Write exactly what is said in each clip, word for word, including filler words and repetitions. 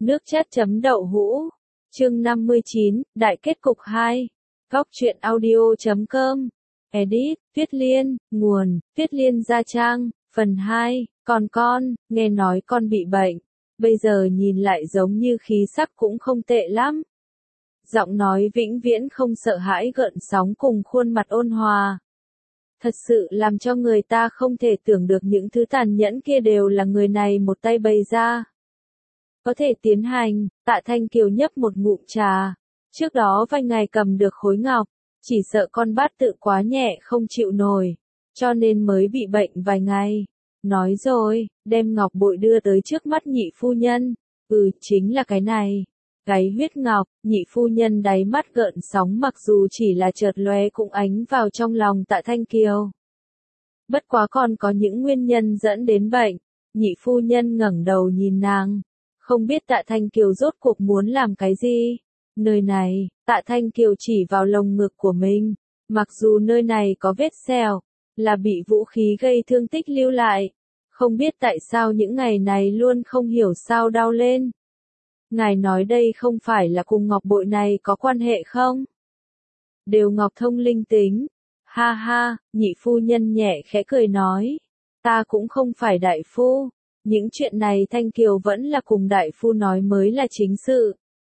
Nước chất chấm đậu hũ. Chương năm mươi chín, Đại kết cục hai. Góc truyện audio chấm com. Edit, Tuyết Liên, nguồn, Tuyết Liên Gia Trang, phần hai. Còn con, nghe nói con bị bệnh. Bây giờ nhìn lại giống như khí sắc cũng không tệ lắm. Giọng nói vĩnh viễn không sợ hãi gợn sóng cùng khuôn mặt ôn hòa. Thật sự làm cho người ta không thể tưởng được những thứ tàn nhẫn kia đều là người này một tay bày ra. Có thể tiến hành, Tạ Thanh Kiều nhấp một ngụm trà. Trước đó vài ngày cầm được khối ngọc, chỉ sợ con bát tự quá nhẹ không chịu nổi, cho nên mới bị bệnh vài ngày. Nói rồi, đem ngọc bội đưa tới trước mắt nhị phu nhân. Ừ, chính là cái này. Gáy huyết ngọc, nhị phu nhân đáy mắt gợn sóng mặc dù chỉ là chợt lóe cũng ánh vào trong lòng Tạ Thanh Kiều. Bất quá còn có những nguyên nhân dẫn đến bệnh. Nhị phu nhân ngẩng đầu nhìn nàng. Không biết Tạ Thanh Kiều rốt cuộc muốn làm cái gì? Nơi này, Tạ Thanh Kiều chỉ vào lồng ngực của mình. Mặc dù nơi này có vết sẹo, là bị vũ khí gây thương tích lưu lại. Không biết tại sao những ngày này luôn không hiểu sao đau lên. Ngài nói đây không phải là cùng ngọc bội này có quan hệ không? Đều ngọc thông linh tính. Ha ha, nhị phu nhân nhẹ khẽ cười nói. Ta cũng không phải đại phu. Những chuyện này Thanh Kiều vẫn là cùng đại phu nói mới là chính sự.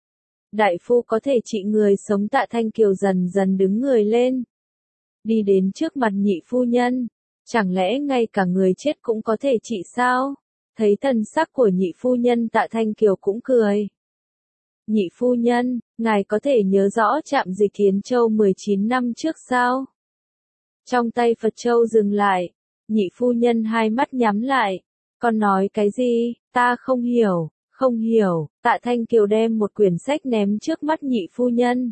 Đại phu có thể trị người sống. Tạ Thanh Kiều dần dần đứng người lên. Đi đến trước mặt nhị phu nhân. Chẳng lẽ ngay cả người chết cũng có thể trị sao? Thấy thần sắc của nhị phu nhân Tạ Thanh Kiều cũng cười. Nhị phu nhân, ngài có thể nhớ rõ trạm dịch Thiến Châu mười chín năm trước sao? Trong tay Phật Châu dừng lại. Nhị phu nhân hai mắt nhắm lại. Con nói cái gì? Ta không hiểu, không hiểu. Tạ Thanh Kiều đem một quyển sách ném trước mắt nhị phu nhân.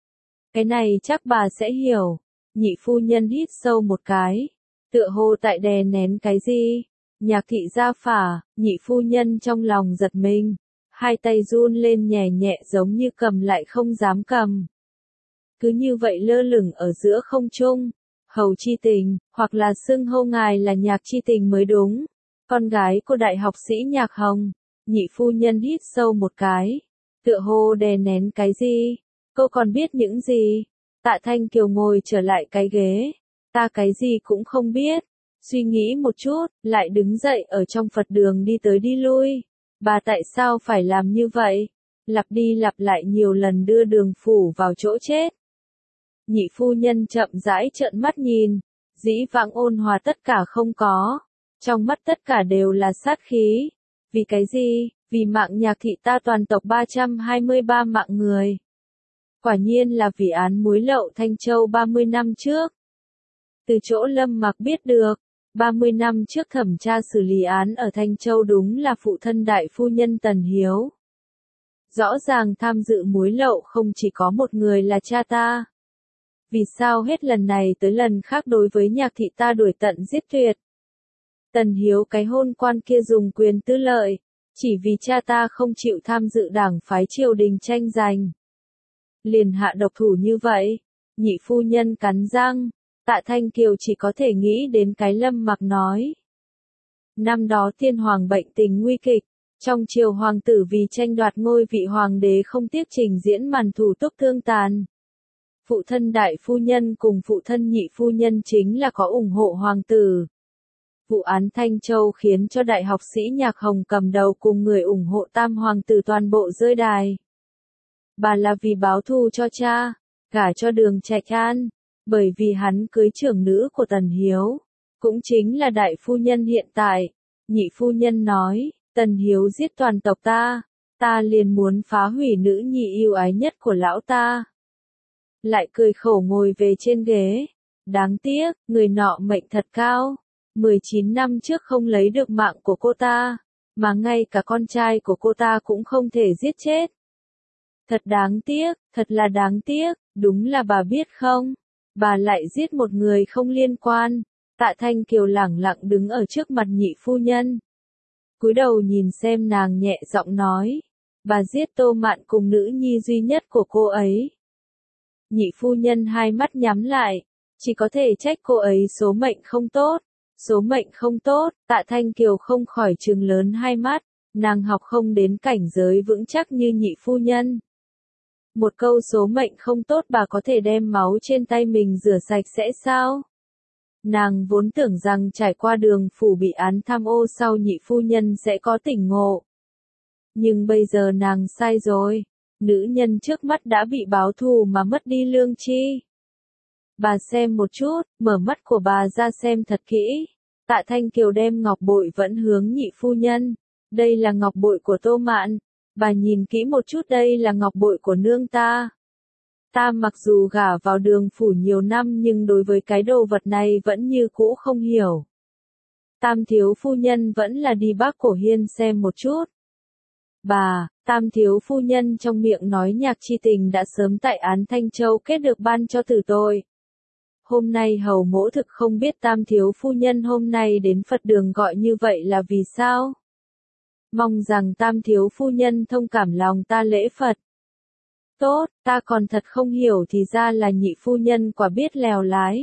Cái này chắc bà sẽ hiểu. Nhị phu nhân hít sâu một cái. Tựa hồ tại đè nén cái gì? Nhạc thị gia phả, nhị phu nhân trong lòng giật mình. Hai tay run lên nhẹ nhẹ giống như cầm lại không dám cầm. Cứ như vậy lơ lửng ở giữa không trung. Hầu chi tình, hoặc là xưng hô ngài là nhạc chi tình mới đúng. Con gái của đại học sĩ Nhạc Hồng. Nhị phu nhân hít sâu một cái. Tựa hồ đè nén cái gì? Cô còn biết những gì? Tạ Thanh Kiều ngồi trở lại cái ghế. Ta cái gì cũng không biết. Suy nghĩ một chút, lại đứng dậy ở trong Phật đường đi tới đi lui. Bà tại sao phải làm như vậy? Lặp đi lặp lại nhiều lần đưa Đường Phủ vào chỗ chết. Nhị phu nhân chậm rãi trợn mắt nhìn. Dĩ vãng ôn hòa tất cả không có. Trong mắt tất cả đều là sát khí. Vì cái gì? Vì mạng Nhạc thị ta toàn tộc ba trăm hai mươi ba mạng người. Quả nhiên là vì án muối lậu Thanh Châu ba mươi năm trước. Từ chỗ Lâm Mặc biết được, ba mươi năm trước thẩm tra xử lý án ở Thanh Châu đúng là phụ thân đại phu nhân Tần Hiếu. Rõ ràng tham dự muối lậu không chỉ có một người là cha ta. Vì sao hết lần này tới lần khác đối với Nhạc thị ta đuổi tận giết tuyệt? Tần Hiếu cái hôn quan kia dùng quyền tư lợi, chỉ vì cha ta không chịu tham dự đảng phái triều đình tranh giành. Liền hạ độc thủ như vậy, nhị phu nhân cắn răng, Tạ Thanh Kiều chỉ có thể nghĩ đến cái Lâm Mặc nói. Năm đó tiên hoàng bệnh tình nguy kịch, trong triều hoàng tử vì tranh đoạt ngôi vị hoàng đế không tiếc trình diễn màn thủ túc thương tàn. Phụ thân đại phu nhân cùng phụ thân nhị phu nhân chính là có ủng hộ hoàng tử. Vụ án Thanh Châu khiến cho đại học sĩ Nhạc Hồng cầm đầu cùng người ủng hộ tam hoàng tử toàn bộ rơi đài. Bà là vì báo thù cho cha, gả cho Đường Trạch An, bởi vì hắn cưới trưởng nữ của Tần Hiếu, cũng chính là đại phu nhân hiện tại. Nhị phu nhân nói, Tần Hiếu giết toàn tộc ta, ta liền muốn phá hủy nữ nhi yêu ái nhất của lão ta. Lại cười khổ ngồi về trên ghế. Đáng tiếc, người nọ mệnh thật cao. mười chín năm trước không lấy được mạng của cô ta, mà ngay cả con trai của cô ta cũng không thể giết chết. Thật đáng tiếc, thật là đáng tiếc, đúng là bà biết không? Bà lại giết một người không liên quan. Tạ Thanh Kiều lẳng lặng đứng ở trước mặt nhị phu nhân. Cúi đầu nhìn xem nàng nhẹ giọng nói. Bà giết Tô Mạn cùng nữ nhi duy nhất của cô ấy. Nhị phu nhân hai mắt nhắm lại, chỉ có thể trách cô ấy số mệnh không tốt. Số mệnh không tốt, Tạ Thanh Kiều không khỏi trừng lớn hai mắt. nàng học không đến cảnh giới vững chắc như nhị phu nhân. Một câu số mệnh không tốt bà có thể đem máu trên tay mình rửa sạch sẽ sao? Nàng vốn tưởng rằng trải qua đường phủ bị án tham ô sau nhị phu nhân sẽ có tỉnh ngộ. Nhưng bây giờ nàng sai rồi. Nữ nhân trước mắt đã bị báo thù mà mất đi lương tri. Bà xem một chút, mở mắt của bà ra xem thật kỹ. Tạ Thanh Kiều đem ngọc bội vẫn hướng nhị phu nhân. Đây là ngọc bội của Tô Mạn. Bà nhìn kỹ một chút, đây là ngọc bội của nương ta. Ta mặc dù gả vào đường phủ nhiều năm nhưng đối với cái đồ vật này vẫn như cũ không hiểu. Tam thiếu phu nhân vẫn là đi Bác Cổ Hiên xem một chút. Bà, tam thiếu phu nhân trong miệng nói nhạc chi tình đã sớm tại án Thanh Châu kết được ban cho tử tội. Hôm nay hầu mỗ thực không biết tam thiếu phu nhân hôm nay đến Phật đường gọi như vậy là vì sao? Mong rằng tam thiếu phu nhân thông cảm lòng ta lễ Phật. Tốt, ta còn thật không hiểu thì ra là nhị phu nhân quả biết lèo lái.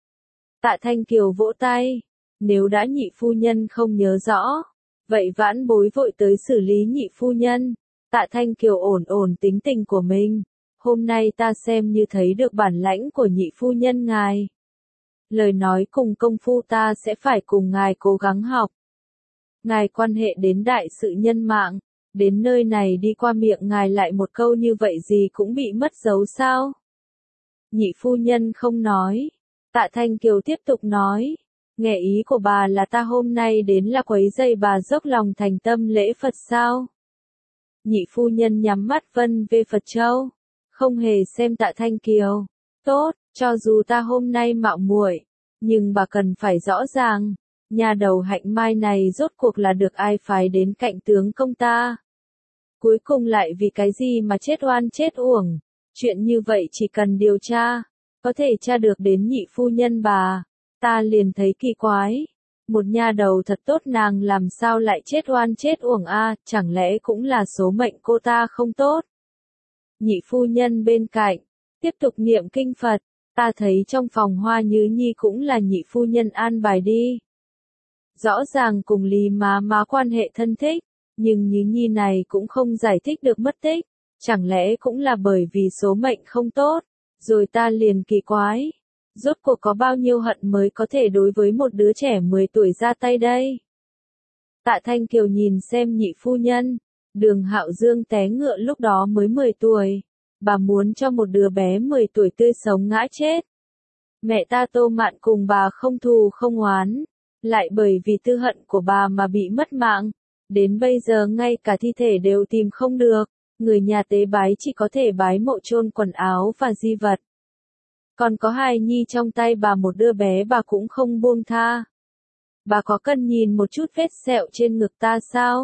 Tạ Thanh Kiều vỗ tay. Nếu đã nhị phu nhân không nhớ rõ, vậy vãn bối vội tới xử lý nhị phu nhân. Tạ Thanh Kiều ổn ổn tính tình của mình. Hôm nay ta xem như thấy được bản lãnh của nhị phu nhân ngài. Lời nói cùng công phu ta sẽ phải cùng ngài cố gắng học. Ngài quan hệ đến đại sự nhân mạng, đến nơi này đi qua miệng ngài lại một câu như vậy gì cũng bị mất dấu sao? Nhị phu nhân không nói. Tạ Thanh Kiều tiếp tục nói. Nghe ý của bà là ta hôm nay đến là quấy rầy bà dốc lòng thành tâm lễ Phật sao? Nhị phu nhân nhắm mắt vân về Phật Châu. Không hề xem Tạ Thanh Kiều. Tốt, cho dù ta hôm nay mạo muội, nhưng bà cần phải rõ ràng. Nhà đầu Hạnh Mai này rốt cuộc là được ai phái đến cạnh tướng công ta? Cuối cùng lại vì cái gì mà chết oan chết uổng? Chuyện như vậy chỉ cần điều tra, có thể tra được đến nhị phu nhân bà. Ta liền thấy kỳ quái. Một nhà đầu thật tốt nàng làm sao lại chết oan chết uổng a? Chẳng lẽ cũng là số mệnh cô ta không tốt? Nhị phu nhân bên cạnh, tiếp tục niệm kinh Phật. Ta thấy trong phòng Hoa Nhứ Nhi cũng là nhị phu nhân an bài đi. Rõ ràng cùng Lý má má quan hệ thân thích, nhưng Nhứ Nhi này cũng không giải thích được mất tích. Chẳng lẽ cũng là bởi vì số mệnh không tốt? Rồi ta liền kỳ quái. Rốt cuộc có bao nhiêu hận mới có thể đối với một đứa trẻ mười tuổi ra tay đây? Tạ Thanh Kiều nhìn xem nhị phu nhân. Đường Hạo Dương té ngựa lúc đó mới mười tuổi. Bà muốn cho một đứa bé mười tuổi tươi sống ngã chết. Mẹ ta Tô Mạn cùng bà không thù không oán. Lại bởi vì tư hận của bà mà bị mất mạng. Đến bây giờ ngay cả thi thể đều tìm không được. Người nhà tế bái chỉ có thể bái mộ chôn quần áo và di vật. Còn có hài nhi trong tay bà một đứa bé bà cũng không buông tha. Bà có cần nhìn một chút vết sẹo trên ngực ta sao?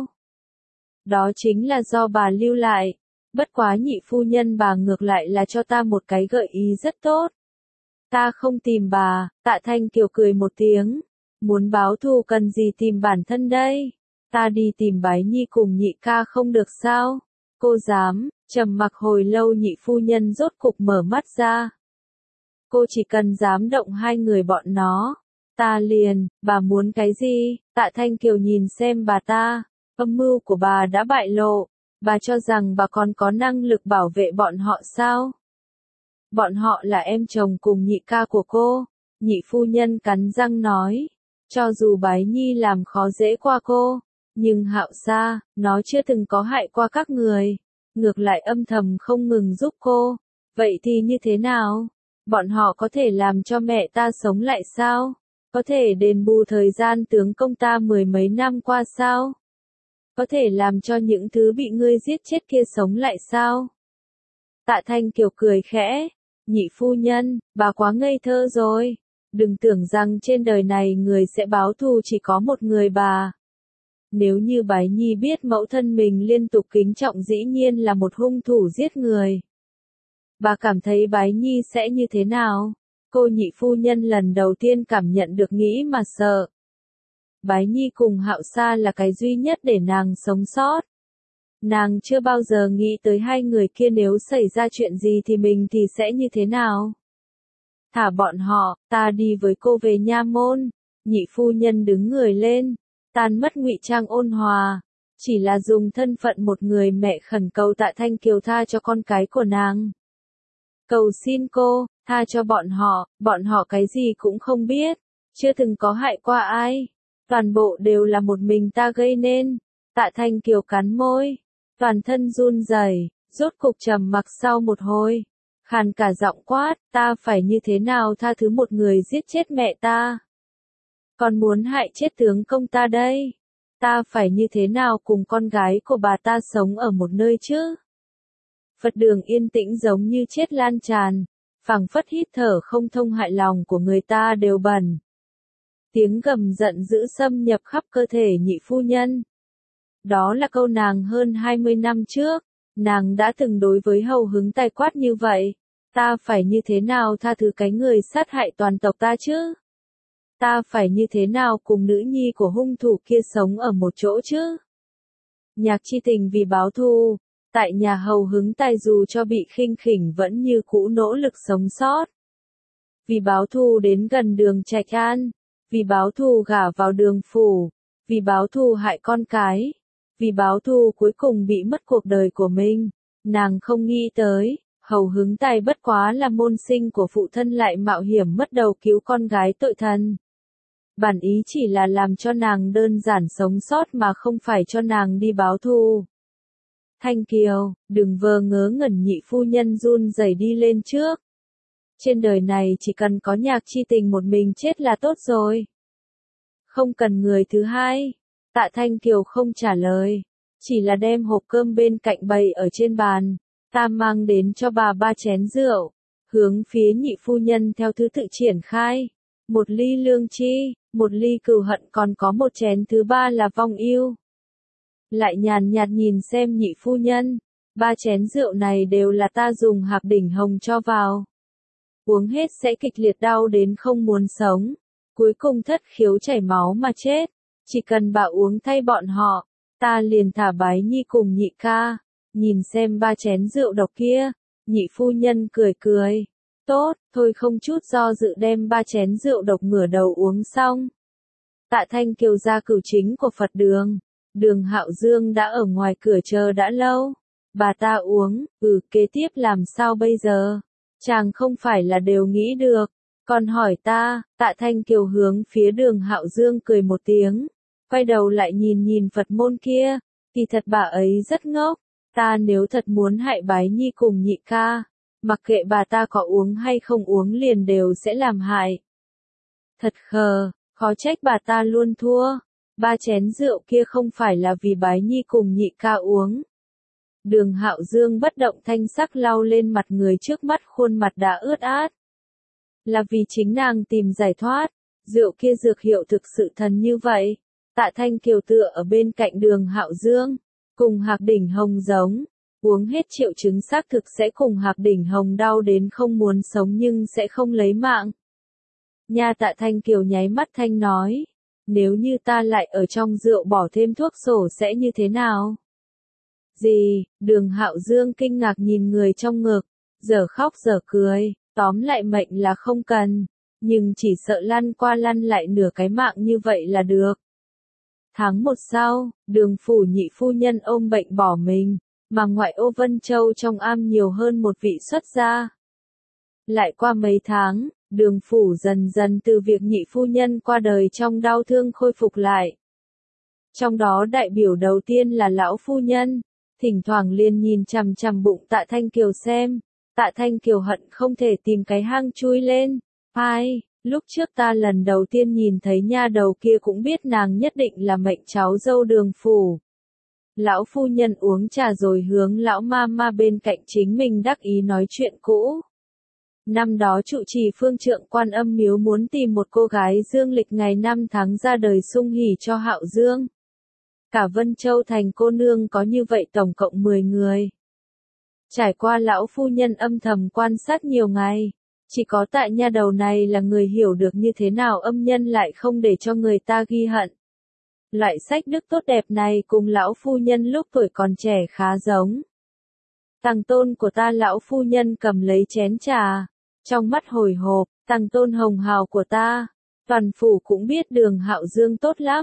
Đó chính là do bà lưu lại. Bất quá nhị phu nhân bà ngược lại là cho ta một cái gợi ý rất tốt. Ta không tìm bà. Tạ Thanh Kiều cười một tiếng. Muốn báo thù cần gì tìm bản thân đây? Ta đi tìm bái nhi cùng nhị ca không được sao? Cô dám. Trầm mặc hồi lâu nhị phu nhân rốt cục mở mắt ra. Cô chỉ cần dám động hai người bọn nó. Ta liền, bà muốn cái gì? Tạ Thanh Kiều nhìn xem bà ta. Âm mưu của bà đã bại lộ. Bà cho rằng bà còn có năng lực bảo vệ bọn họ sao? Bọn họ là em chồng cùng nhị ca của cô. Nhị phu nhân cắn răng nói. Cho dù bái nhi làm khó dễ qua cô. Nhưng Hạo Sa, nó chưa từng có hại qua các người. Ngược lại âm thầm không ngừng giúp cô. Vậy thì như thế nào? Bọn họ có thể làm cho mẹ ta sống lại sao? Có thể đền bù thời gian tướng công ta mười mấy năm qua sao? Có thể làm cho những thứ bị ngươi giết chết kia sống lại sao? Tạ Thanh Kiều cười khẽ. Nhị phu nhân, bà quá ngây thơ rồi. Đừng tưởng rằng trên đời này người sẽ báo thù chỉ có một người bà. Nếu như Bái Nhi biết mẫu thân mình liên tục kính trọng dĩ nhiên là một hung thủ giết người. Bà cảm thấy Bái Nhi sẽ như thế nào? Cô nhị phu nhân lần đầu tiên cảm nhận được nghĩ mà sợ. Bái Nhi cùng Hạo Sa là cái duy nhất để nàng sống sót. Nàng chưa bao giờ nghĩ tới hai người kia nếu xảy ra chuyện gì thì mình thì sẽ như thế nào. Thả bọn họ, ta đi với cô về nha môn. Nhị phu nhân đứng người lên, tan mất ngụy trang ôn hòa. chỉ là dùng thân phận một người mẹ khẩn cầu Tạ Thanh Kiều tha cho con cái của nàng. Cầu xin cô, tha cho bọn họ, bọn họ cái gì cũng không biết, chưa từng có hại qua ai. Toàn bộ đều là một mình ta gây nên. Tạ Thanh Kiều cắn môi, toàn thân run rẩy, rốt cục trầm mặc sau một hồi, khàn cả giọng quát, ta phải như thế nào tha thứ một người giết chết mẹ ta? Còn muốn hại chết tướng công ta đây? Ta phải như thế nào cùng con gái của bà ta sống ở một nơi chứ? Phật đường yên tĩnh giống như chết lan tràn, phảng phất hít thở không thông, hại lòng của người ta đều bẩn. Tiếng gầm giận dữ xâm nhập khắp cơ thể nhị phu nhân. Đó là câu nàng hơn hai mươi năm trước, nàng đã từng đối với Hầu Hứng Tài quát như vậy. Ta phải như thế nào tha thứ cái người sát hại toàn tộc ta chứ? Ta phải như thế nào cùng nữ nhi của hung thủ kia sống ở một chỗ chứ? Nhạc Chi Tình vì báo thù, tại nhà Hầu Hứng Tài dù cho bị khinh khỉnh vẫn như cũ nỗ lực sống sót. Vì báo thù đến gần Đường Trạch An, vì báo thù gả vào Đường phủ, vì báo thù hại con cái, vì báo thù cuối cùng bị mất cuộc đời của mình, nàng không nghĩ tới, Hầu Hứng Tài bất quá là môn sinh của phụ thân lại mạo hiểm mất đầu cứu con gái tội thần. Bản ý chỉ là làm cho nàng đơn giản sống sót mà không phải cho nàng đi báo thù. Thanh Kiều, đừng vờ ngớ ngẩn, nhị phu nhân run rẩy đi lên trước. Trên đời này chỉ cần có Nhạc Chi Tình một mình chết là tốt rồi. Không cần người thứ hai. Tạ Thanh Kiều không trả lời, chỉ là đem hộp cơm bên cạnh bày ở trên bàn. Ta mang đến cho bà ba chén rượu, hướng phía nhị phu nhân theo thứ tự triển khai. Một ly lương chi, một ly cừu hận, còn có một chén thứ ba là vong yêu. Lại nhàn nhạt nhìn xem nhị phu nhân, ba chén rượu này đều là ta dùng hạc đỉnh hồng cho vào. Uống hết sẽ kịch liệt đau đến không muốn sống, cuối cùng thất khiếu chảy máu mà chết. Chỉ cần bà uống thay bọn họ, ta liền thả Bái Nhi cùng nhị ca. Nhìn xem ba chén rượu độc kia, nhị phu nhân cười cười. Tốt, thôi không chút do dự đem ba chén rượu độc ngửa đầu uống xong. Tạ Thanh Kiều ra cửu chính của Phật đường. Đường Hạo Dương đã ở ngoài cửa chờ đã lâu. Bà ta uống, ừ, kế tiếp làm sao bây giờ? Chàng không phải là đều nghĩ được. Còn hỏi ta, Tạ Thanh Kiều hướng phía Đường Hạo Dương cười một tiếng. Quay đầu lại nhìn nhìn Phật môn kia. Thì thật bà ấy rất ngốc. Ta nếu thật muốn hại Bái Nhi cùng nhị ca, mặc kệ bà ta có uống hay không uống liền đều sẽ làm hại. Thật khờ, khó trách bà ta luôn thua. Ba chén rượu kia không phải là vì Bái Nhi cùng nhị ca uống. Đường Hạo Dương bất động thanh sắc lau lên mặt người trước mắt, khuôn mặt đã ướt át. Là vì chính nàng tìm giải thoát. Rượu kia dược hiệu thực sự thần như vậy. Tạ Thanh Kiều tựa ở bên cạnh Đường Hạo Dương, cùng hạc đỉnh hồng giống. Uống hết triệu chứng xác thực sẽ cùng hạc đỉnh hồng đau đến không muốn sống nhưng sẽ không lấy mạng. Nha, Tạ Thanh Kiều nháy mắt thanh nói. Nếu như ta lại ở trong rượu bỏ thêm thuốc sổ sẽ như thế nào? Gì? Đường Hạo Dương kinh ngạc nhìn người trong ngực, giờ khóc giờ cười, tóm lại mệnh là không cần, nhưng chỉ sợ lăn qua lăn lại nửa cái mạng như vậy là được. Tháng một sau, Đường phủ nhị phu nhân ôm bệnh bỏ mình, mà ngoại ô Vân Châu trong am nhiều hơn một vị xuất gia. Lại qua mấy tháng, Đường phủ dần dần từ việc nhị phu nhân qua đời trong đau thương khôi phục lại. Trong đó đại biểu đầu tiên là lão phu nhân, thỉnh thoảng liền nhìn chằm chằm bụng Tạ Thanh Kiều xem. Tạ Thanh Kiều hận không thể tìm cái hang chui lên. Ai, lúc trước ta lần đầu tiên nhìn thấy nha đầu kia cũng biết nàng nhất định là mệnh cháu dâu Đường phủ. Lão phu nhân uống trà rồi hướng lão ma ma bên cạnh chính mình đắc ý nói chuyện cũ. Năm đó trụ trì phương trượng Quan Âm miếu muốn tìm một cô gái dương lịch ngày năm tháng ra đời sung hỉ cho Hạo Dương. Cả Vân Châu thành cô nương có như vậy tổng cộng mười người. Trải qua lão phu nhân âm thầm quan sát nhiều ngày, chỉ có tại nha đầu này là người hiểu được như thế nào âm nhân lại không để cho người ta ghi hận. Loại sách đức tốt đẹp này cùng lão phu nhân lúc tuổi còn trẻ khá giống. Tằng tôn của ta, lão phu nhân cầm lấy chén trà, trong mắt hồi hộp, tằng tôn hồng hào của ta, toàn phủ cũng biết Đường Hạo Dương tốt lắm,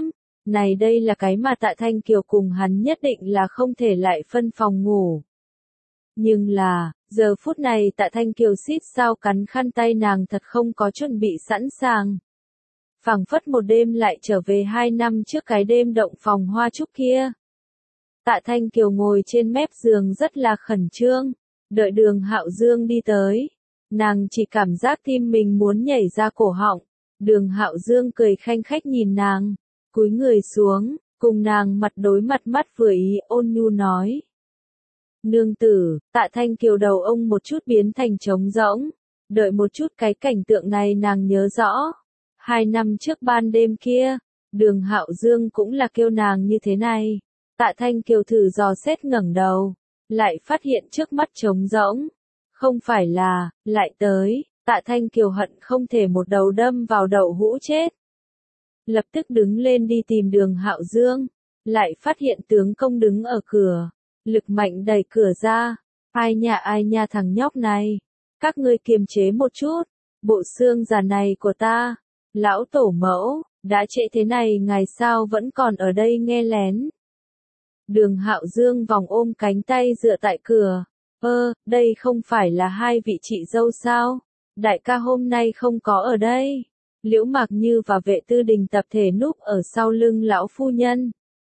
Này đây là cái mà Tạ Thanh Kiều cùng hắn nhất định là không thể lại phân phòng ngủ. Nhưng là, giờ phút này Tạ Thanh Kiều xít sao cắn khăn tay nàng thật không có chuẩn bị sẵn sàng. Phảng phất một đêm lại trở về hai năm trước cái đêm động phòng hoa trúc kia. Tạ Thanh Kiều ngồi trên mép giường rất là khẩn trương, đợi Đường Hạo Dương đi tới. Nàng chỉ cảm giác tim mình muốn nhảy ra cổ họng. Đường Hạo Dương cười khanh khách nhìn nàng, cúi người xuống, cùng nàng mặt đối mặt mắt vừa ý ôn nhu nói. Nương tử, Tạ Thanh Kiều đầu ông một chút biến thành trống rỗng. Đợi một chút cái cảnh tượng này nàng nhớ rõ. Hai năm trước ban đêm kia, Đường Hạo Dương cũng là kêu nàng như thế này. Tạ Thanh Kiều thử dò xét ngẩng đầu, lại phát hiện trước mắt trống rỗng. Không phải là, lại tới, Tạ Thanh Kiều hận không thể một đầu đâm vào đậu hũ chết. Lập tức đứng lên đi tìm Đường Hạo Dương, lại phát hiện tướng công đứng ở cửa, lực mạnh đẩy cửa ra. Ai nha ai nha thằng nhóc này, các ngươi kiềm chế một chút, bộ xương già này của ta, lão tổ mẫu, đã trễ thế này ngày sao vẫn còn ở đây nghe lén. Đường Hạo Dương vòng ôm cánh tay dựa tại cửa, ơ, đây không phải là hai vị chị dâu sao, đại ca hôm nay không có ở đây. Liễu Mạc Như và Vệ Tư Đình tập thể núp ở sau lưng lão phu nhân.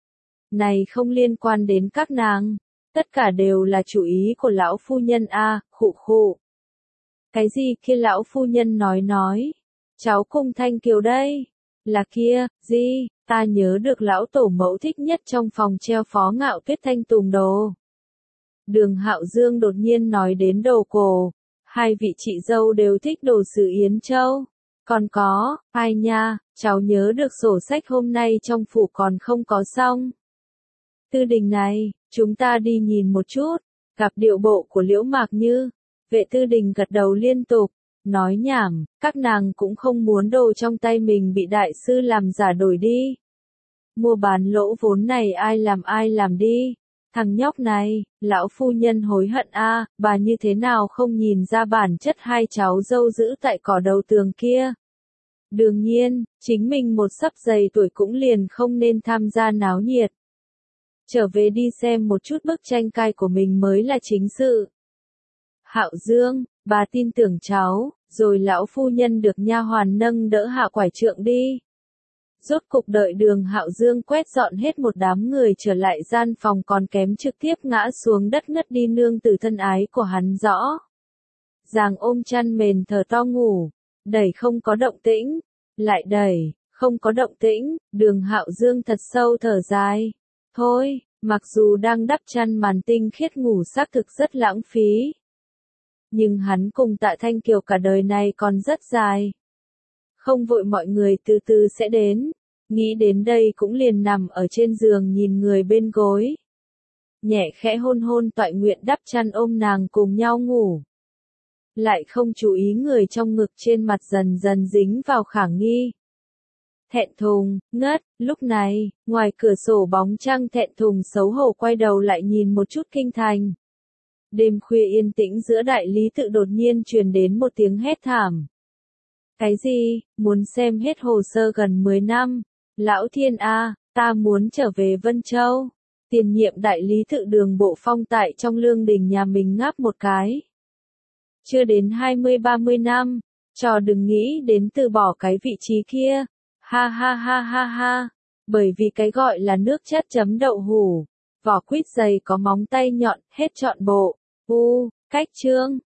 Này không liên quan đến các nàng, tất cả đều là chủ ý của lão phu nhân a, à, khụ khụ. Cái gì kia lão phu nhân nói nói, cháu cùng Thanh Kiều đây, là kia, gì, ta nhớ được lão tổ mẫu thích nhất trong phòng treo Phó Ngạo Tuyết thanh tùng đồ. Đường Hạo Dương đột nhiên nói đến đồ cổ, hai vị chị dâu đều thích đồ sứ Yến Châu. Còn có, ai nha, cháu nhớ được sổ sách hôm nay trong phủ còn không có xong. Tư Đình này, chúng ta đi nhìn một chút, gặp điệu bộ của Liễu Mạc Như. Vệ Tư Đình gật đầu liên tục, nói nhảm, các nàng cũng không muốn đồ trong tay mình bị đại sư làm giả đổi đi. Mua bán lỗ vốn này ai làm ai làm đi. Thằng nhóc này, lão phu nhân hối hận a, à, bà như thế nào không nhìn ra bản chất hai cháu dâu giữ tại cỏ đầu tường kia. Đương nhiên, chính mình một sấp dày tuổi cũng liền không nên tham gia náo nhiệt. Trở về đi xem một chút bức tranh cai của mình mới là chính sự. Hạo Dương, bà tin tưởng cháu, rồi lão phu nhân được nha hoàn nâng đỡ hạ quải trượng đi. Rốt cục đợi Đường Hạo Dương quét dọn hết một đám người trở lại gian phòng còn kém trực tiếp ngã xuống đất ngất đi nương tử thân ái của hắn rõ. Giàng ôm chăn mền thở to ngủ, đẩy không có động tĩnh, lại đẩy, không có động tĩnh, Đường Hạo Dương thật sâu thở dài. Thôi, mặc dù đang đắp chăn màn tinh khiết ngủ xác thực rất lãng phí. Nhưng hắn cùng Tạ Thanh Kiều cả đời này còn rất dài. Không vội mọi người từ từ sẽ đến. Nghĩ đến đây cũng liền nằm ở trên giường nhìn người bên gối. Nhẹ khẽ hôn hôn Toại Nguyện đắp chăn ôm nàng cùng nhau ngủ. Lại không chú ý người trong ngực trên mặt dần dần dính vào khả nghi. Thẹn thùng, ngất, lúc này, ngoài cửa sổ bóng trăng thẹn thùng xấu hổ quay đầu lại nhìn một chút kinh thành. Đêm khuya yên tĩnh giữa đại lý tự đột nhiên truyền đến một tiếng hét thảm. Cái gì, muốn xem hết hồ sơ gần mười năm, lão thiên a, ta muốn trở về Vân Châu. Tiền nhiệm đại lý tự Đường Bộ Phong tại trong lương đình nhà mình ngáp một cái. Chưa đến hai mươi ba mươi năm, trò đừng nghĩ đến từ bỏ cái vị trí kia. Ha ha ha ha ha, bởi vì cái gọi là nước chất chấm đậu hủ, vỏ quýt dày có móng tay nhọn, hết trọn bộ. U, cách chương.